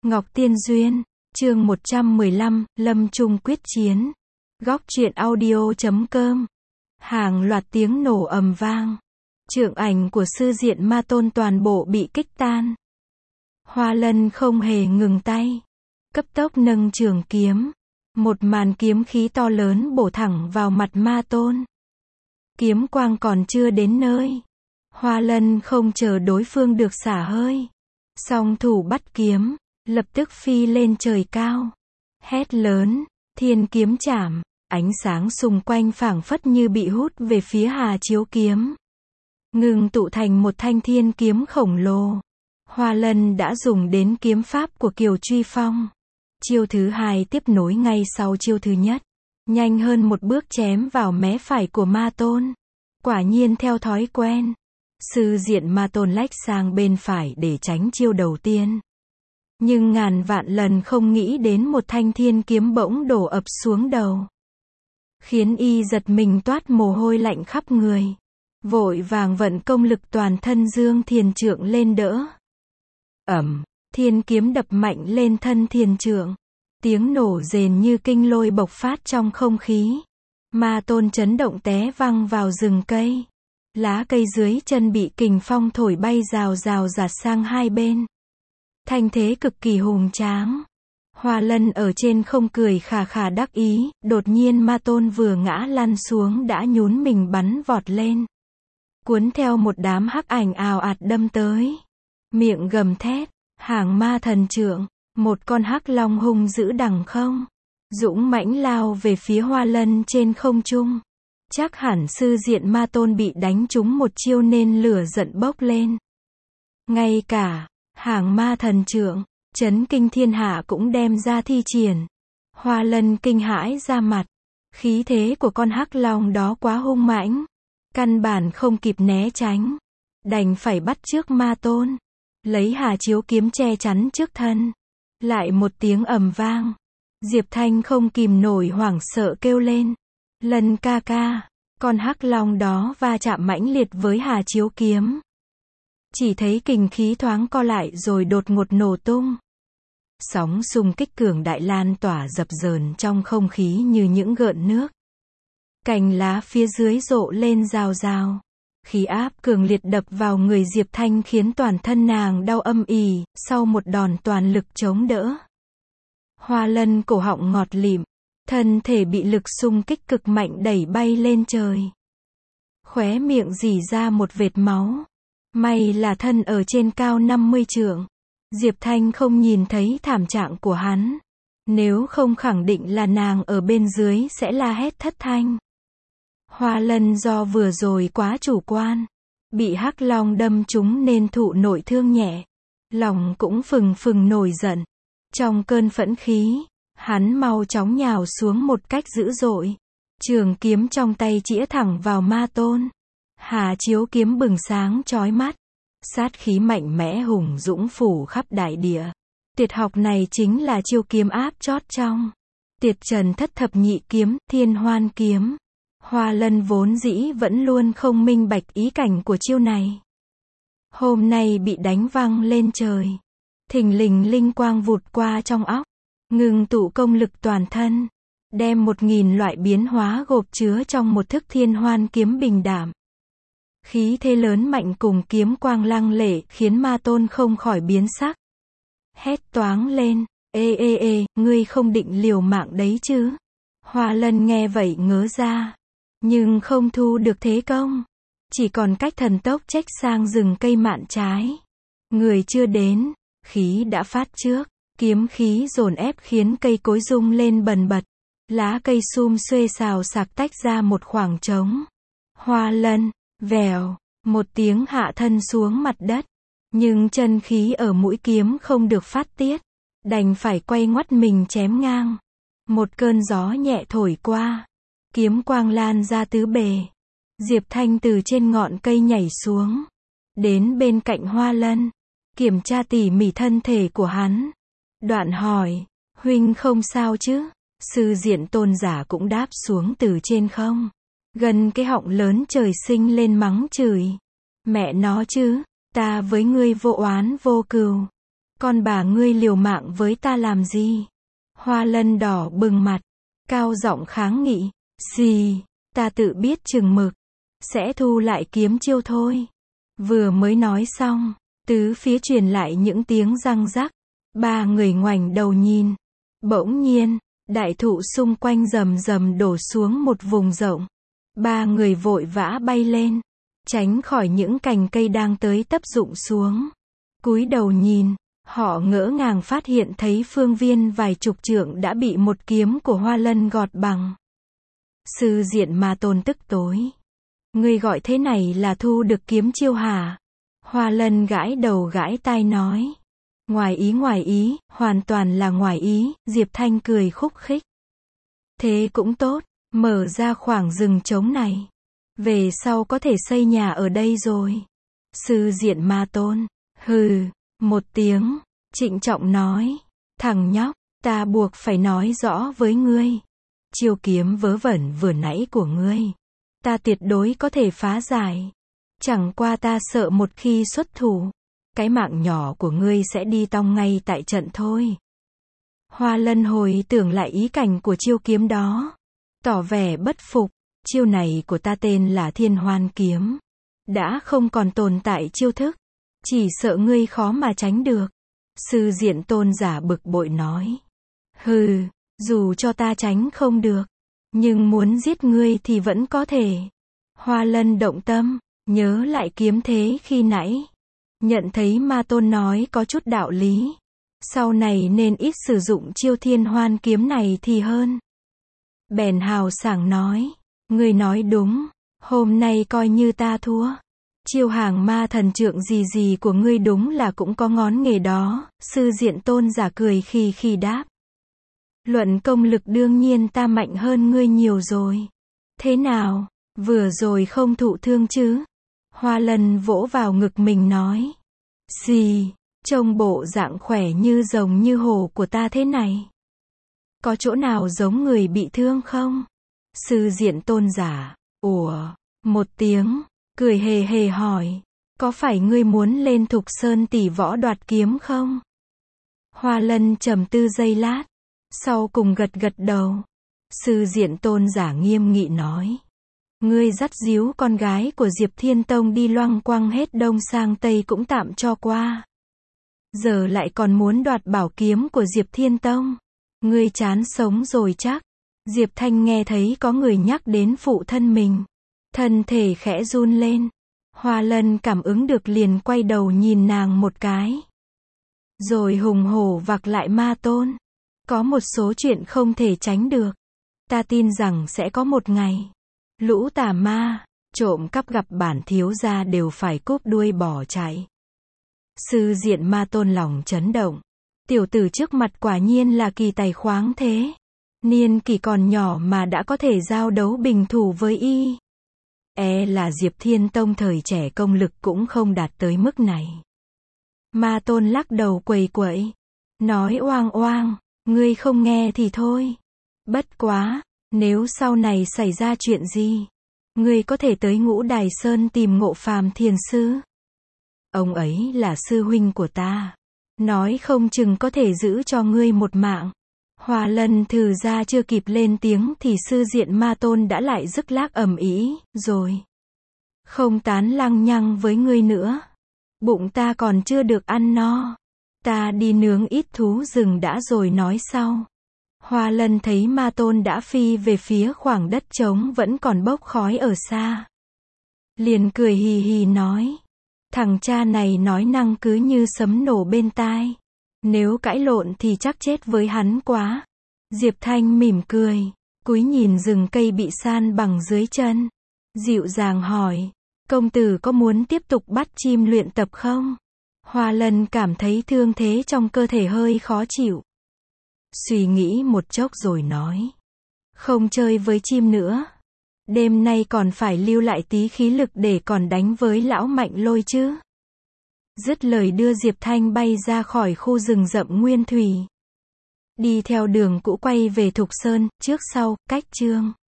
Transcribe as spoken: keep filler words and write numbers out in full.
Ngọc Tiên Duyên, chương một trăm mười lăm, Lâm Trung quyết chiến. Góc truyện audio chấm com. Hàng loạt tiếng nổ ầm vang. Trượng ảnh của sư diện ma tôn toàn bộ bị kích tan. Hoa Lân không hề ngừng tay. Cấp tốc nâng trường kiếm. Một màn kiếm khí to lớn bổ thẳng vào mặt ma tôn. Kiếm quang còn chưa đến nơi. Hoa Lân không chờ đối phương được xả hơi. Song thủ bắt kiếm, lập tức phi lên trời cao. Hét lớn, thiên kiếm chảm, ánh sáng xung quanh phảng phất như bị hút về phía Hà Chiếu kiếm. Ngừng tụ thành một thanh thiên kiếm khổng lồ. Hoa Lân đã dùng đến kiếm pháp của Kiều Truy Phong. Chiêu thứ hai tiếp nối ngay sau chiêu thứ nhất. Nhanh hơn một bước chém vào mé phải của ma tôn. Quả nhiên theo thói quen. Sư diện ma tôn lách sang bên phải để tránh chiêu đầu tiên. Nhưng ngàn vạn lần không nghĩ đến một thanh thiên kiếm bỗng đổ ập xuống đầu. Khiến y giật mình toát mồ hôi lạnh khắp người. Vội vàng vận công lực toàn thân dương thiền trượng lên đỡ. Ầm, thiên kiếm đập mạnh lên thân thiền trượng. Tiếng nổ rền như kinh lôi bộc phát trong không khí. Ma tôn chấn động té văng vào rừng cây. Lá cây dưới chân bị kình phong thổi bay rào rào rạt sang hai bên. Thanh thế cực kỳ hùng tráng. Hoa Lân ở trên không cười khà khà đắc ý, đột nhiên ma tôn vừa ngã lăn xuống đã nhún mình bắn vọt lên. Cuốn theo một đám hắc ảnh ào ạt đâm tới. Miệng gầm thét, hàng ma thần trượng, một con hắc long hung dữ đằng không. Dũng mãnh lao về phía Hoa Lân trên không trung. Chắc hẳn sư diện ma tôn bị đánh trúng một chiêu nên lửa giận bốc lên. Ngay cả hàng ma thần trượng, chấn kinh thiên hạ cũng đem ra thi triển. Hoa Lân kinh hãi ra mặt. Khí thế của con hắc long đó quá hung mãnh. Căn bản không kịp né tránh. Đành phải bắt trước ma tôn. Lấy Hà Chiếu kiếm che chắn trước thân. Lại một tiếng ầm vang. Diệp Thanh không kìm nổi hoảng sợ kêu lên. Lân ca ca, con hắc long đó va chạm mãnh liệt với Hà Chiếu kiếm. Chỉ thấy kình khí thoáng co lại rồi đột ngột nổ tung. Sóng xung kích cường đại lan tỏa dập dờn trong không khí như những gợn nước. Cành lá phía dưới rộ lên rào rào. Khí áp cường liệt đập vào người Diệp Thanh khiến toàn thân nàng đau âm ỉ, sau một đòn toàn lực chống đỡ. Hoa Lân cổ họng ngọt lịm. Thân thể bị lực xung kích cực mạnh đẩy bay lên trời. Khóe miệng rỉ ra một vệt máu. May là thân ở trên cao năm mươi trượng. Diệp Thanh không nhìn thấy thảm trạng của hắn. Nếu không khẳng định là nàng ở bên dưới sẽ la hét thất thanh. Hoa Lân do vừa rồi quá chủ quan. Bị hắc long đâm trúng nên thụ nội thương nhẹ. Lòng cũng phừng phừng nổi giận. Trong cơn phẫn khí, hắn mau chóng nhào xuống một cách dữ dội. Trường kiếm trong tay chĩa thẳng vào ma tôn. Hà Chiếu kiếm bừng sáng chói mắt. Sát khí mạnh mẽ hùng dũng phủ khắp đại địa. Tuyệt học này chính là chiêu kiếm áp chót trong Tiệt Trần Thất Thập Nhị kiếm, Thiên Hoan kiếm. Hoa Lân vốn dĩ vẫn luôn không minh bạch ý cảnh của chiêu này. Hôm nay bị đánh văng lên trời. Thình lình linh quang vụt qua trong óc. Ngừng tụ công lực toàn thân. Đem một nghìn loại biến hóa gộp chứa trong một thức Thiên Hoan kiếm bình đảm. Khí thế lớn mạnh cùng kiếm quang lăng lệ khiến ma tôn không khỏi biến sắc. Hét toáng lên, ê ê ê, ngươi không định liều mạng đấy chứ. Hoa Lân nghe vậy ngớ ra. Nhưng không thu được thế công. Chỉ còn cách thần tốc trách sang rừng cây mạn trái. Người chưa đến, khí đã phát trước. Kiếm khí dồn ép khiến cây cối rung lên bần bật. Lá cây sum xuê xào xạc tách ra một khoảng trống. Hoa Lân, vèo, một tiếng hạ thân xuống mặt đất. Nhưng chân khí ở mũi kiếm không được phát tiết. Đành phải quay ngoắt mình chém ngang. Một cơn gió nhẹ thổi qua. Kiếm quang lan ra tứ bề. Diệp Thanh từ trên ngọn cây nhảy xuống. Đến bên cạnh Hoa Lân. Kiểm tra tỉ mỉ thân thể của hắn. Đoạn hỏi, huynh không sao chứ? Sư diện tôn giả cũng đáp xuống từ trên không. Gần cái họng lớn trời sinh lên mắng chửi. Mẹ nó chứ, ta với ngươi vô oán vô cừu. Con bà ngươi liều mạng với ta làm gì? Hoa Lân đỏ bừng mặt, cao giọng kháng nghị. Gì, ta tự biết chừng mực, sẽ thu lại kiếm chiêu thôi. Vừa mới nói xong, tứ phía truyền lại những tiếng răng rắc. Ba người ngoảnh đầu nhìn. Bỗng nhiên, đại thụ xung quanh rầm rầm đổ xuống một vùng rộng. Ba người vội vã bay lên, tránh khỏi những cành cây đang tới tấp rụng xuống. Cúi đầu nhìn, họ ngỡ ngàng phát hiện thấy phương viên vài chục trượng đã bị một kiếm của Hoa Lân gọt bằng. Sư Diện Ma Tôn tức tối. Ngươi gọi thế này là thu được kiếm chiêu hả? Hoa Lân gãi đầu gãi tai nói. Ngoài ý ngoài ý, hoàn toàn là ngoài ý, Diệp Thanh cười khúc khích. Thế cũng tốt, mở ra khoảng rừng trống này. Về sau có thể xây nhà ở đây rồi. Sư Diện Ma Tôn, hừ, một tiếng, trịnh trọng nói. Thằng nhóc, ta buộc phải nói rõ với ngươi. Chiêu kiếm vớ vẩn vừa nãy của ngươi, ta tuyệt đối có thể phá giải. Chẳng qua ta sợ một khi xuất thủ, cái mạng nhỏ của ngươi sẽ đi tong ngay tại trận thôi. Hoa Lân hồi tưởng lại ý cảnh của chiêu kiếm đó, tỏ vẻ bất phục. Chiêu này của ta tên là Thiên Hoan Kiếm, đã không còn tồn tại chiêu thức, chỉ sợ ngươi khó mà tránh được. Sư Diện Tôn giả bực bội nói. Hừ, dù cho ta tránh không được, nhưng muốn giết ngươi thì vẫn có thể. Hoa Lân động tâm, nhớ lại kiếm thế khi nãy, nhận thấy Ma Tôn nói có chút đạo lý. Sau này nên ít sử dụng chiêu Thiên Hoan Kiếm này thì hơn. Bèn hào sảng nói. Ngươi nói đúng, hôm nay coi như ta thua. Chiêu hàng ma thần trượng gì gì của ngươi đúng là cũng có ngón nghề đó. Sư Diện Tôn giả cười khi khi đáp. Luận công lực đương nhiên ta mạnh hơn ngươi nhiều rồi. Thế nào, vừa rồi không thụ thương chứ? Hoa Lân vỗ vào ngực mình nói. Gì, trông bộ dạng khỏe như rồng như hổ của ta thế này, có chỗ nào giống người bị thương không? Sư Diện Tôn giả, ủa, một tiếng, cười hề hề hỏi. Có phải ngươi muốn lên Thục Sơn tỷ võ đoạt kiếm không? Hoa Lân trầm tư giây lát, sau cùng gật gật đầu. Sư Diện Tôn giả nghiêm nghị nói. Ngươi dắt díu con gái của Diệp Thiên Tông đi loăng quăng hết đông sang tây cũng tạm cho qua, giờ lại còn muốn đoạt bảo kiếm của Diệp Thiên Tông. Ngươi chán sống rồi chắc. Diệp Thanh nghe thấy có người nhắc đến phụ thân mình, thân thể khẽ run lên. Hoa Lân cảm ứng được liền quay đầu nhìn nàng một cái, rồi hùng hổ vặc lại. Ma Tôn, có một số chuyện không thể tránh được. Ta tin rằng sẽ có một ngày, lũ tà ma, trộm cắp gặp bản thiếu gia đều phải cúp đuôi bỏ chạy. Sư Diện Ma Tôn lòng chấn động. Tiểu tử trước mặt quả nhiên là kỳ tài khoáng thế. Niên kỷ còn nhỏ mà đã có thể giao đấu bình thủ với y. E là Diệp Thiên Tông thời trẻ công lực cũng không đạt tới mức này. Ma Tôn lắc đầu quầy quậy, nói oang oang, ngươi không nghe thì thôi. Bất quá, nếu sau này xảy ra chuyện gì, ngươi có thể tới Ngũ Đài Sơn tìm Ngộ Phàm thiền sư. Ông ấy là sư huynh của ta, nói không chừng có thể giữ cho ngươi một mạng. Hoa Lân thừ ra chưa kịp lên tiếng thì Sư Diện Ma Tôn đã lại rức lác ầm ĩ, rồi. Không tán lăng nhăng với ngươi nữa. Bụng ta còn chưa được ăn no. Ta đi nướng ít thú rừng đã rồi nói sau. Hoa Lân thấy Ma Tôn đã phi về phía khoảng đất trống vẫn còn bốc khói ở xa, liền cười hì hì nói. Thằng cha này nói năng cứ như sấm nổ bên tai. Nếu cãi lộn thì chắc chết với hắn quá. Diệp Thanh mỉm cười, cúi nhìn rừng cây bị san bằng dưới chân, dịu dàng hỏi. Công tử có muốn tiếp tục bắt chim luyện tập không? Hoa Lân cảm thấy thương thế trong cơ thể hơi khó chịu. Suy nghĩ một chốc rồi nói. Không chơi với chim nữa. Đêm nay còn phải lưu lại tí khí lực để còn đánh với lão Mạnh Lôi chứ. Dứt lời đưa Diệp Thanh bay ra khỏi khu rừng rậm nguyên thủy. Đi theo đường cũ quay về Thục Sơn, trước sau, cách chương.